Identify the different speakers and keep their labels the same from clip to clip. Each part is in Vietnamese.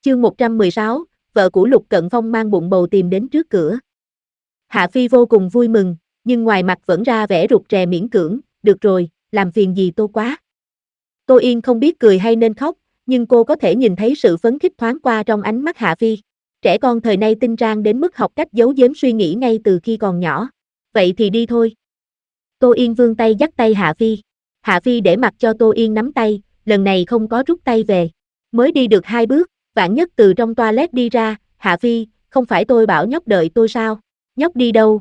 Speaker 1: Chương 116, vợ của Lục Cận Phong mang bụng bầu tìm đến trước cửa. Hạ Phi vô cùng vui mừng, nhưng ngoài mặt vẫn ra vẻ rụt rè miễn cưỡng, được rồi, làm phiền gì Tô quá. Tô Yên không biết cười hay nên khóc, nhưng cô có thể nhìn thấy sự phấn khích thoáng qua trong ánh mắt Hạ Phi. Trẻ con thời nay tinh rang đến mức học cách giấu giếm suy nghĩ ngay từ khi còn nhỏ. Vậy thì đi thôi. Tô Yên vươn tay dắt tay Hạ Phi. Hạ Phi để mặc cho Tô Yên nắm tay, lần này không có rút tay về. Mới đi được 2 bước, Vạn Nhất từ trong toilet đi ra, Hạ Phi, không phải tôi bảo nhóc đợi tôi sao? Nhóc đi đâu?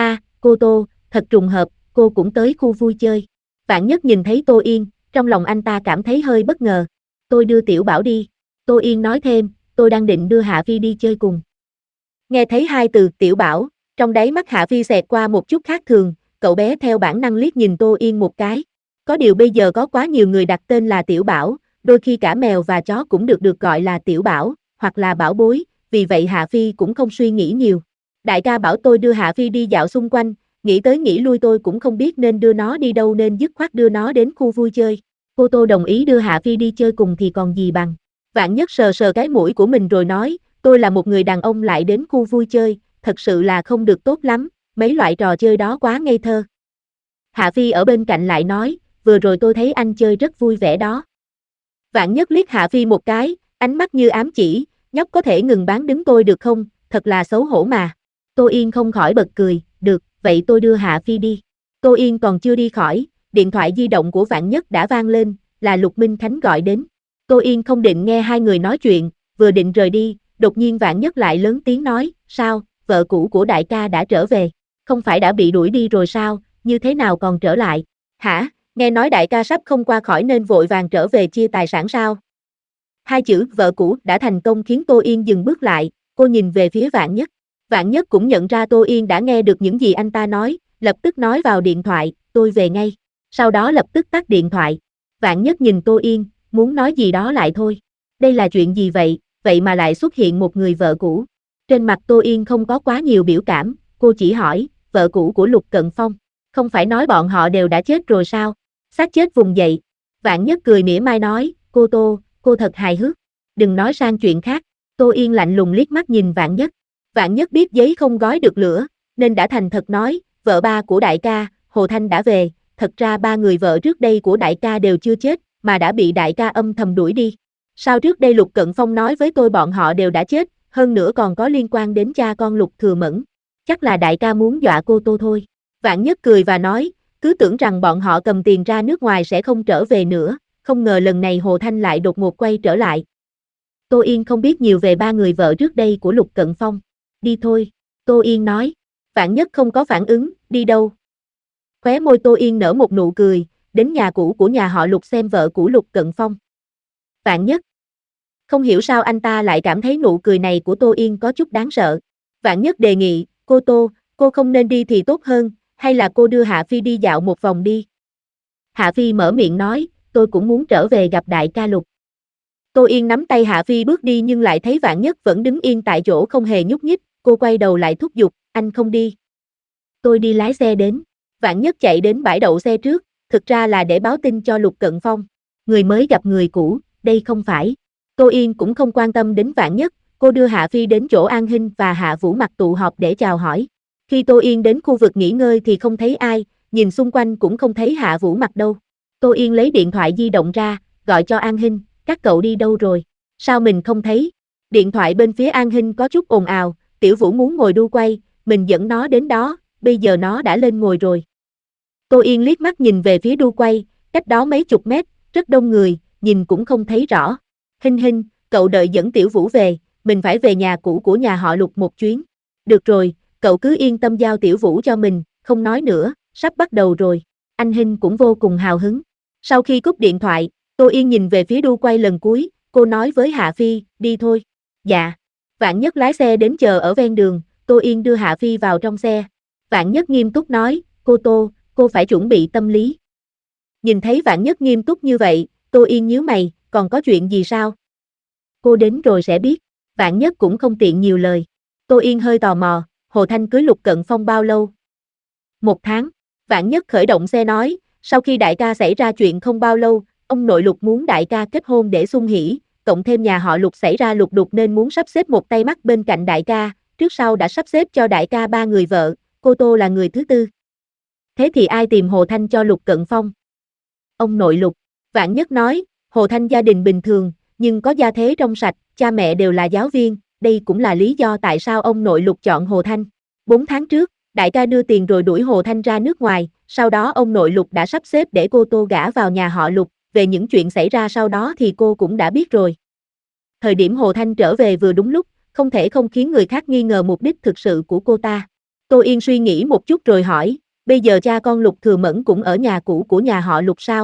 Speaker 1: Cô Tô, thật trùng hợp, cô cũng tới khu vui chơi. Vạn Nhất nhìn thấy Tô Yên, trong lòng anh ta cảm thấy hơi bất ngờ. Tôi đưa Tiểu Bảo đi. Tô Yên nói thêm, tôi đang định đưa Hạ Phi đi chơi cùng. Nghe thấy 2 từ Tiểu Bảo, trong đáy mắt Hạ Phi xẹt qua một chút khác thường, cậu bé theo bản năng liếc nhìn Tô Yên một cái. Có điều bây giờ có quá nhiều người đặt tên là Tiểu Bảo, đôi khi cả mèo và chó cũng được gọi là Tiểu Bảo, hoặc là Bảo Bối, vì vậy Hạ Phi cũng không suy nghĩ nhiều. Đại ca bảo tôi đưa Hạ Phi đi dạo xung quanh, nghĩ tới nghĩ lui tôi cũng không biết nên đưa nó đi đâu nên dứt khoát đưa nó đến khu vui chơi. Cô Tô đồng ý đưa Hạ Phi đi chơi cùng thì còn gì bằng. Vạn Nhất sờ sờ cái mũi của mình rồi nói, tôi là một người đàn ông lại đến khu vui chơi, thật sự là không được tốt lắm, mấy loại trò chơi đó quá ngây thơ. Hạ Phi ở bên cạnh lại nói, vừa rồi tôi thấy anh chơi rất vui vẻ đó. Vạn Nhất liếc Hạ Phi một cái, ánh mắt như ám chỉ, nhóc có thể ngừng bán đứng tôi được không, thật là xấu hổ mà. Tô Yên không khỏi bật cười, được, vậy tôi đưa Hạ Phi đi. Tô Yên còn chưa đi khỏi, điện thoại di động của Vạn Nhất đã vang lên, là Lục Minh Khánh gọi đến. Tô Yên không định nghe hai người nói chuyện, vừa định rời đi, đột nhiên Vạn Nhất lại lớn tiếng nói, sao, vợ cũ của đại ca đã trở về, không phải đã bị đuổi đi rồi sao, như thế nào còn trở lại, hả, nghe nói đại ca sắp không qua khỏi nên vội vàng trở về chia tài sản sao? Hai chữ vợ cũ đã thành công khiến Tô Yên dừng bước lại, cô nhìn về phía Vạn Nhất. Vạn Nhất cũng nhận ra Tô Yên đã nghe được những gì anh ta nói, lập tức nói vào điện thoại, tôi về ngay. Sau đó lập tức tắt điện thoại. Vạn Nhất nhìn Tô Yên, muốn nói gì đó lại thôi. Đây là chuyện gì vậy, vậy mà lại xuất hiện một người vợ cũ. Trên mặt Tô Yên không có quá nhiều biểu cảm, cô chỉ hỏi, vợ cũ của Lục Cận Phong. Không phải nói bọn họ đều đã chết rồi sao? Xác chết vùng dậy. Vạn Nhất cười mỉa mai nói, cô Tô, cô thật hài hước. Đừng nói sang chuyện khác. Tô Yên lạnh lùng liếc mắt nhìn Vạn Nhất. Vạn Nhất biết giấy không gói được lửa, nên đã thành thật nói, vợ ba của đại ca, Hồ Thanh đã về, thật ra 3 người vợ trước đây của đại ca đều chưa chết, mà đã bị đại ca âm thầm đuổi đi. Sao trước đây Lục Cận Phong nói với tôi bọn họ đều đã chết, hơn nữa còn có liên quan đến cha con Lục Thừa Mẫn. Chắc là đại ca muốn dọa cô Tô thôi. Vạn Nhất cười và nói, cứ tưởng rằng bọn họ cầm tiền ra nước ngoài sẽ không trở về nữa, không ngờ lần này Hồ Thanh lại đột ngột quay trở lại. Tô Yên không biết nhiều về 3 người vợ trước đây của Lục Cận Phong. Đi thôi, Tô Yên nói. Vạn Nhất không có phản ứng, đi đâu? Khóe môi Tô Yên nở một nụ cười, đến nhà cũ của nhà họ Lục xem vợ của Lục Cận Phong. Vạn Nhất. Không hiểu sao anh ta lại cảm thấy nụ cười này của Tô Yên có chút đáng sợ. Vạn Nhất đề nghị, cô Tô, cô không nên đi thì tốt hơn, hay là cô đưa Hạ Phi đi dạo một vòng đi. Hạ Phi mở miệng nói, tôi cũng muốn trở về gặp đại ca Lục. Tô Yên nắm tay Hạ Phi bước đi nhưng lại thấy Vạn Nhất vẫn đứng yên tại chỗ không hề nhúc nhích, cô quay đầu lại thúc giục, anh không đi. Tôi đi lái xe đến. Vạn Nhất chạy đến bãi đậu xe trước, thực ra là để báo tin cho Lục Cận Phong. Người mới gặp người cũ, đây không phải. Tô Yên cũng không quan tâm đến Vạn Nhất, cô đưa Hạ Phi đến chỗ An Hinh và Hạ Vũ Mặc tụ họp để chào hỏi. Khi Tô Yên đến khu vực nghỉ ngơi thì không thấy ai, nhìn xung quanh cũng không thấy Hạ Vũ Mặc đâu. Tô Yên lấy điện thoại di động ra, gọi cho An Hinh, các cậu đi đâu rồi? Sao mình không thấy? Điện thoại bên phía An Hinh có chút ồn ào, Tiểu Vũ muốn ngồi đu quay, mình dẫn nó đến đó, bây giờ nó đã lên ngồi rồi. Tô Yên liếc mắt nhìn về phía đu quay, cách đó mấy chục mét, rất đông người, nhìn cũng không thấy rõ. Hinh Hinh, cậu đợi dẫn Tiểu Vũ về, mình phải về nhà cũ của nhà họ Lục một chuyến. Được rồi, cậu cứ yên tâm giao Tiểu Vũ cho mình, không nói nữa, sắp bắt đầu rồi. Anh Hinh cũng vô cùng hào hứng. Sau khi cúp điện thoại, Tô Yên nhìn về phía đu quay lần cuối, cô nói với Hạ Phi, đi thôi. Dạ. Vạn Nhất lái xe đến chờ ở ven đường, Tô Yên đưa Hạ Phi vào trong xe. Vạn Nhất nghiêm túc nói, cô Tô, cô phải chuẩn bị tâm lý. Nhìn thấy Vạn Nhất nghiêm túc như vậy, Tô Yên nhíu mày, còn có chuyện gì sao? Cô đến rồi sẽ biết. Vạn Nhất cũng không tiện nhiều lời. Tô Yên hơi tò mò, Hồ Thanh cưới Lục Cận Phong bao lâu? 1 tháng. Vạn Nhất khởi động xe nói, sau khi đại ca xảy ra chuyện không bao lâu, ông nội Lục muốn đại ca kết hôn để xung hỉ, cộng thêm nhà họ Lục xảy ra lục đục nên muốn sắp xếp một tay mắt bên cạnh đại ca, trước sau đã sắp xếp cho đại ca 3 người vợ, cô Tô là người thứ tư. Thế thì ai tìm Hồ Thanh cho Lục Cận Phong? Ông nội Lục, Vạn Nhất nói, Hồ Thanh gia đình bình thường, nhưng có gia thế trong sạch, cha mẹ đều là giáo viên, đây cũng là lý do tại sao ông nội Lục chọn Hồ Thanh. 4 tháng trước, đại ca đưa tiền rồi đuổi Hồ Thanh ra nước ngoài, sau đó ông nội Lục đã sắp xếp để cô Tô gả vào nhà họ Lục, về những chuyện xảy ra sau đó thì cô cũng đã biết rồi. Thời điểm Hồ Thanh trở về vừa đúng lúc, không thể không khiến người khác nghi ngờ mục đích thực sự của cô ta. Tô Yên suy nghĩ một chút rồi hỏi, bây giờ cha con Lục Thừa Mẫn cũng ở nhà cũ của nhà họ Lục sao?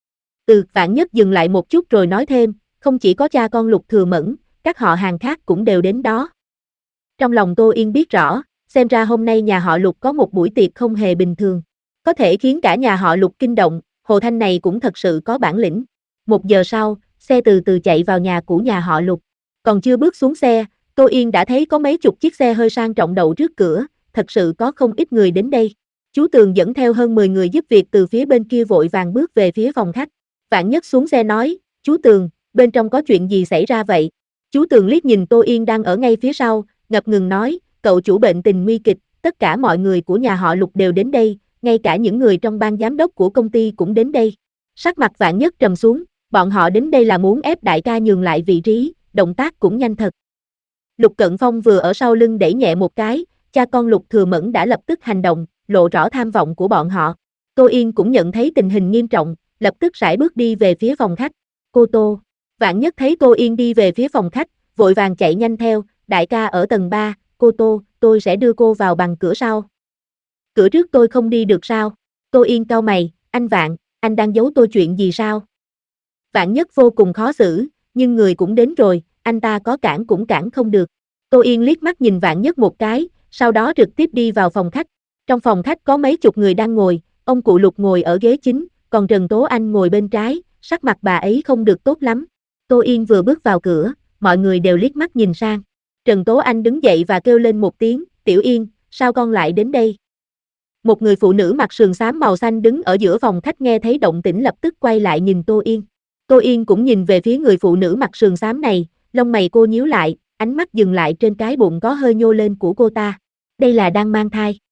Speaker 1: Vạn Nhất dừng lại một chút rồi nói thêm, không chỉ có cha con Lục Thừa Mẫn, các họ hàng khác cũng đều đến đó. Trong lòng Tô Yên biết rõ, xem ra hôm nay nhà họ Lục có một buổi tiệc không hề bình thường. Có thể khiến cả nhà họ Lục kinh động, Hồ Thanh này cũng thật sự có bản lĩnh. 1 giờ sau, xe từ từ chạy vào nhà của nhà họ Lục. Còn chưa bước xuống xe, Tô Yên đã thấy có mấy chục chiếc xe hơi sang trọng đậu trước cửa, thật sự có không ít người đến đây. Chú Tường dẫn theo hơn 10 người giúp việc từ phía bên kia vội vàng bước về phía phòng khách. Vạn Nhất xuống xe nói, chú Tường, bên trong có chuyện gì xảy ra vậy? Chú Tường liếc nhìn Tô Yên đang ở ngay phía sau, ngập ngừng nói, cậu chủ bệnh tình nguy kịch, tất cả mọi người của nhà họ Lục đều đến đây, ngay cả những người trong ban giám đốc của công ty cũng đến đây. Sắc mặt Vạn Nhất trầm xuống, bọn họ đến đây là muốn ép đại ca nhường lại vị trí, động tác cũng nhanh thật. Lục Cận Phong vừa ở sau lưng đẩy nhẹ một cái, cha con Lục Thừa Mẫn đã lập tức hành động, lộ rõ tham vọng của bọn họ. Tô Yên cũng nhận thấy tình hình nghiêm trọng, lập tức sải bước đi về phía phòng khách. Cô Tô. Vạn Nhất thấy Tô Yên đi về phía phòng khách, vội vàng chạy nhanh theo, đại ca ở tầng 3, cô Tô, tôi sẽ đưa cô vào bằng cửa sau. Cửa trước tôi không đi được sao? Tô Yên cau mày, anh Vạn, anh đang giấu tôi chuyện gì sao? Vạn Nhất vô cùng khó xử, nhưng người cũng đến rồi, anh ta có cản cũng cản không được. Tô Yên liếc mắt nhìn Vạn Nhất một cái, sau đó trực tiếp đi vào phòng khách. Trong phòng khách có mấy chục người đang ngồi, ông cụ Lục ngồi ở ghế chính, còn Trần Tố Anh ngồi bên trái, sắc mặt bà ấy không được tốt lắm. Tô Yên vừa bước vào cửa, mọi người đều liếc mắt nhìn sang. Trần Tố Anh đứng dậy và kêu lên một tiếng, Tiểu Yên, sao con lại đến đây? Một người phụ nữ mặc sườn xám màu xanh đứng ở giữa phòng khách nghe thấy động tĩnh lập tức quay lại nhìn Tô Yên. Tô Yên cũng nhìn về phía người phụ nữ mặc sườn xám này, lông mày cô nhíu lại, ánh mắt dừng lại trên cái bụng có hơi nhô lên của cô ta. Đây là đang mang thai.